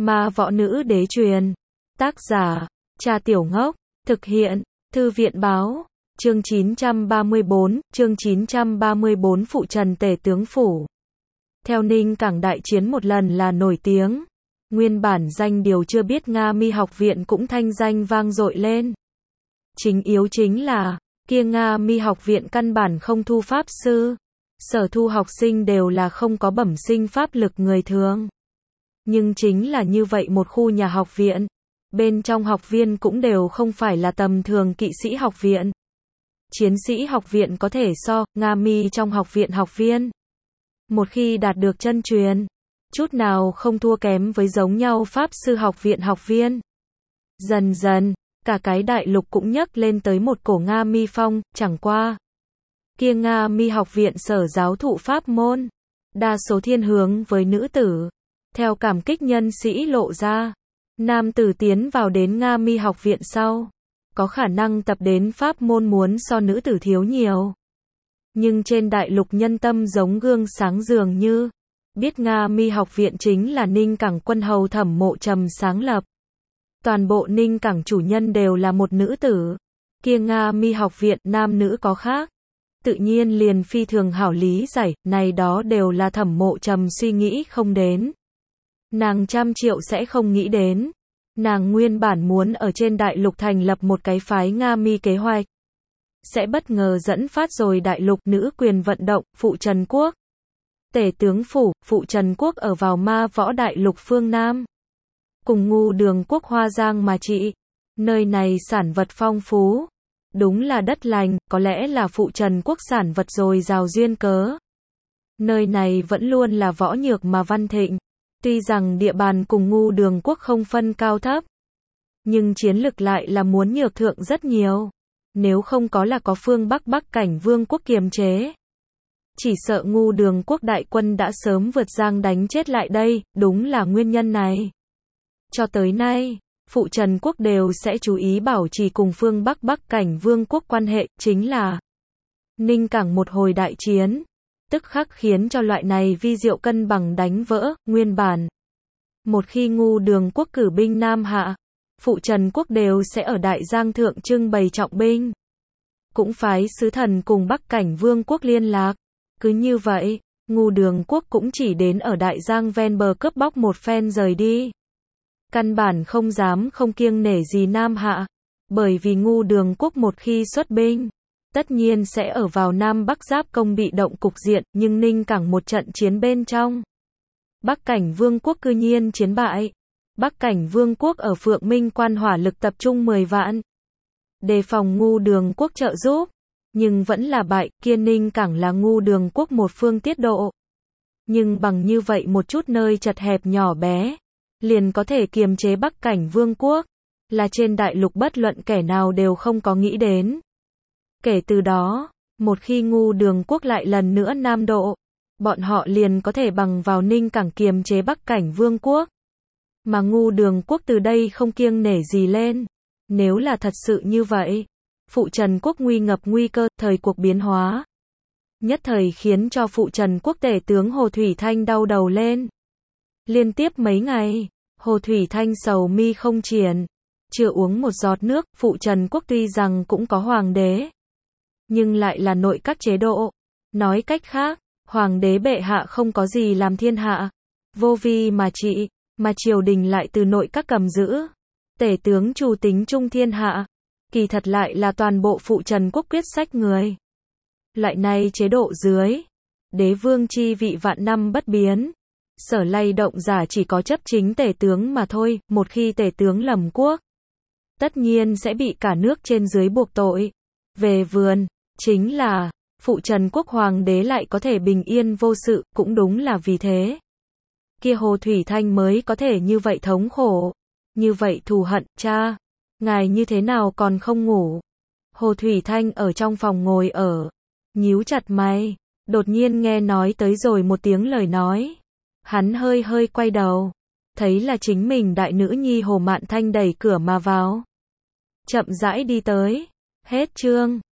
Ma võ nữ đế truyền. Tác giả, Cha Tiểu Ngốc. Thực hiện, Thư viện báo. Chương 934, Phụ Trần Tể Tướng Phủ. Theo Ninh Cảng đại chiến một lần là nổi tiếng. Nguyên bản danh điều chưa biết Nga Mi học viện cũng thanh danh vang dội lên. Chính yếu chính là, kia Nga Mi học viện căn bản không thu pháp sư. Sở thu học sinh đều là không có bẩm sinh pháp lực người thường. Nhưng chính là như vậy một khu nhà học viện. Bên trong học viên cũng đều không phải là tầm thường kỵ sĩ học viện. Chiến sĩ học viện có thể so, Nga Mi trong học viện học viên. Một khi đạt được chân truyền, chút nào không thua kém với giống nhau pháp sư học viện học viên. Dần dần, cả cái đại lục cũng nhấc lên tới một cổ Nga Mi phong, chẳng qua. Kia Nga Mi học viện sở giáo thụ pháp môn, đa số thiên hướng với nữ tử. Theo cảm kích nhân sĩ lộ ra, nam tử tiến vào đến Nga Mi học viện sau, có khả năng tập đến pháp môn muốn so nữ tử thiếu nhiều. Nhưng trên đại lục nhân tâm giống gương sáng dường như, biết Nga Mi học viện chính là Ninh Cảng quân hầu Thẩm Mộ Trầm sáng lập. Toàn bộ Ninh Cảng chủ nhân đều là một nữ tử. Kia Nga Mi học viện nam nữ có khác. Tự nhiên liền phi thường hảo lý giải, này đó đều là Thẩm Mộ Trầm suy nghĩ không đến. Nàng trăm triệu sẽ không nghĩ đến. Nàng nguyên bản muốn ở trên đại lục thành lập một cái phái Nga Mi kế hoạch. Sẽ bất ngờ dẫn phát rồi đại lục nữ quyền vận động, Phụ Trần Quốc. Tể tướng phủ, Phụ Trần Quốc ở vào ma võ đại lục phương Nam. Cùng Ngu Đường Quốc Hoa Giang mà trị. Nơi này sản vật phong phú. Đúng là đất lành, có lẽ là Phụ Trần Quốc sản vật dồi dào duyên cớ. Nơi này vẫn luôn là võ nhược mà văn thịnh. Tuy rằng địa bàn cùng Ngu Đường Quốc không phân cao thấp, nhưng chiến lực lại là muốn nhược thượng rất nhiều. Nếu không có là có phương Bắc Cảnh Vương quốc kiềm chế, chỉ sợ Ngu Đường Quốc đại quân đã sớm vượt giang đánh chết lại đây, đúng là nguyên nhân này. Cho tới nay, Phụ Trần Quốc đều sẽ chú ý bảo trì cùng phương Bắc Cảnh Vương quốc quan hệ, chính là Ninh Cảng một hồi đại chiến, tức khắc khiến cho loại này vi diệu cân bằng đánh vỡ, nguyên bản. Một khi Ngu Đường Quốc cử binh Nam hạ, Phụ Trần Quốc đều sẽ ở Đại Giang thượng trưng bày trọng binh. Cũng phái sứ thần cùng Bắc Cảnh Vương quốc liên lạc. Cứ như vậy, Ngu Đường Quốc cũng chỉ đến ở Đại Giang ven bờ cướp bóc một phen rời đi. Căn bản không dám không kiêng nể gì Nam hạ. Bởi vì Ngu Đường Quốc một khi xuất binh, tất nhiên sẽ ở vào Nam Bắc giáp công bị động cục diện, nhưng Ninh Cảng một trận chiến bên trong. Bắc Cảnh Vương quốc cư nhiên chiến bại. Bắc Cảnh Vương quốc ở Phượng Minh Quan hỏa lực tập trung 10 vạn. Đề phòng Ngu Đường Quốc trợ giúp. Nhưng vẫn là bại, kia Ninh Cảng là Ngu Đường Quốc một phương tiết độ. Nhưng bằng như vậy một chút nơi chật hẹp nhỏ bé, liền có thể kiềm chế Bắc Cảnh Vương quốc, là trên đại lục bất luận kẻ nào đều không có nghĩ đến. Kể từ đó, một khi Ngu Đường Quốc lại lần nữa nam độ, bọn họ liền có thể bằng vào Ninh Cảng kiềm chế Bắc Cảnh Vương quốc. Mà Ngu Đường Quốc từ đây không kiêng nể gì lên. Nếu là thật sự như vậy, Phụ Trần Quốc nguy ngập nguy cơ, thời cuộc biến hóa. Nhất thời khiến cho Phụ Trần Quốc tể tướng Hồ Thủy Thanh đau đầu lên. Liên tiếp mấy ngày, Hồ Thủy Thanh sầu mi không triển. Chưa uống một giọt nước, Phụ Trần Quốc tuy rằng cũng có hoàng đế, nhưng lại là nội các chế độ. Nói cách khác, hoàng đế bệ hạ không có gì làm thiên hạ. Vô vi mà trị. Mà triều đình lại từ nội các cầm giữ. Tể tướng chủ tính trung thiên hạ. Kỳ thật lại là toàn bộ Phụ Trần Quốc quyết sách người. Loại này chế độ dưới, đế vương chi vị vạn năm bất biến. Sở lay động giả chỉ có chấp chính tể tướng mà thôi. Một khi tể tướng lầm quốc, tất nhiên sẽ bị cả nước trên dưới buộc tội. Về vườn, chính là Phụ Trần Quốc hoàng đế lại có thể bình yên vô sự, cũng đúng là vì thế. Kia Hồ Thủy Thanh mới có thể như vậy thống khổ, như vậy thù hận. Cha, ngài như thế nào còn không ngủ? Hồ Thủy Thanh ở trong phòng ngồi ở, nhíu chặt mày, đột nhiên nghe nói tới rồi một tiếng lời nói. Hắn hơi hơi quay đầu, thấy là chính mình đại nữ nhi Hồ Mạn Thanh đẩy cửa mà vào. Chậm rãi đi tới. Hết chương.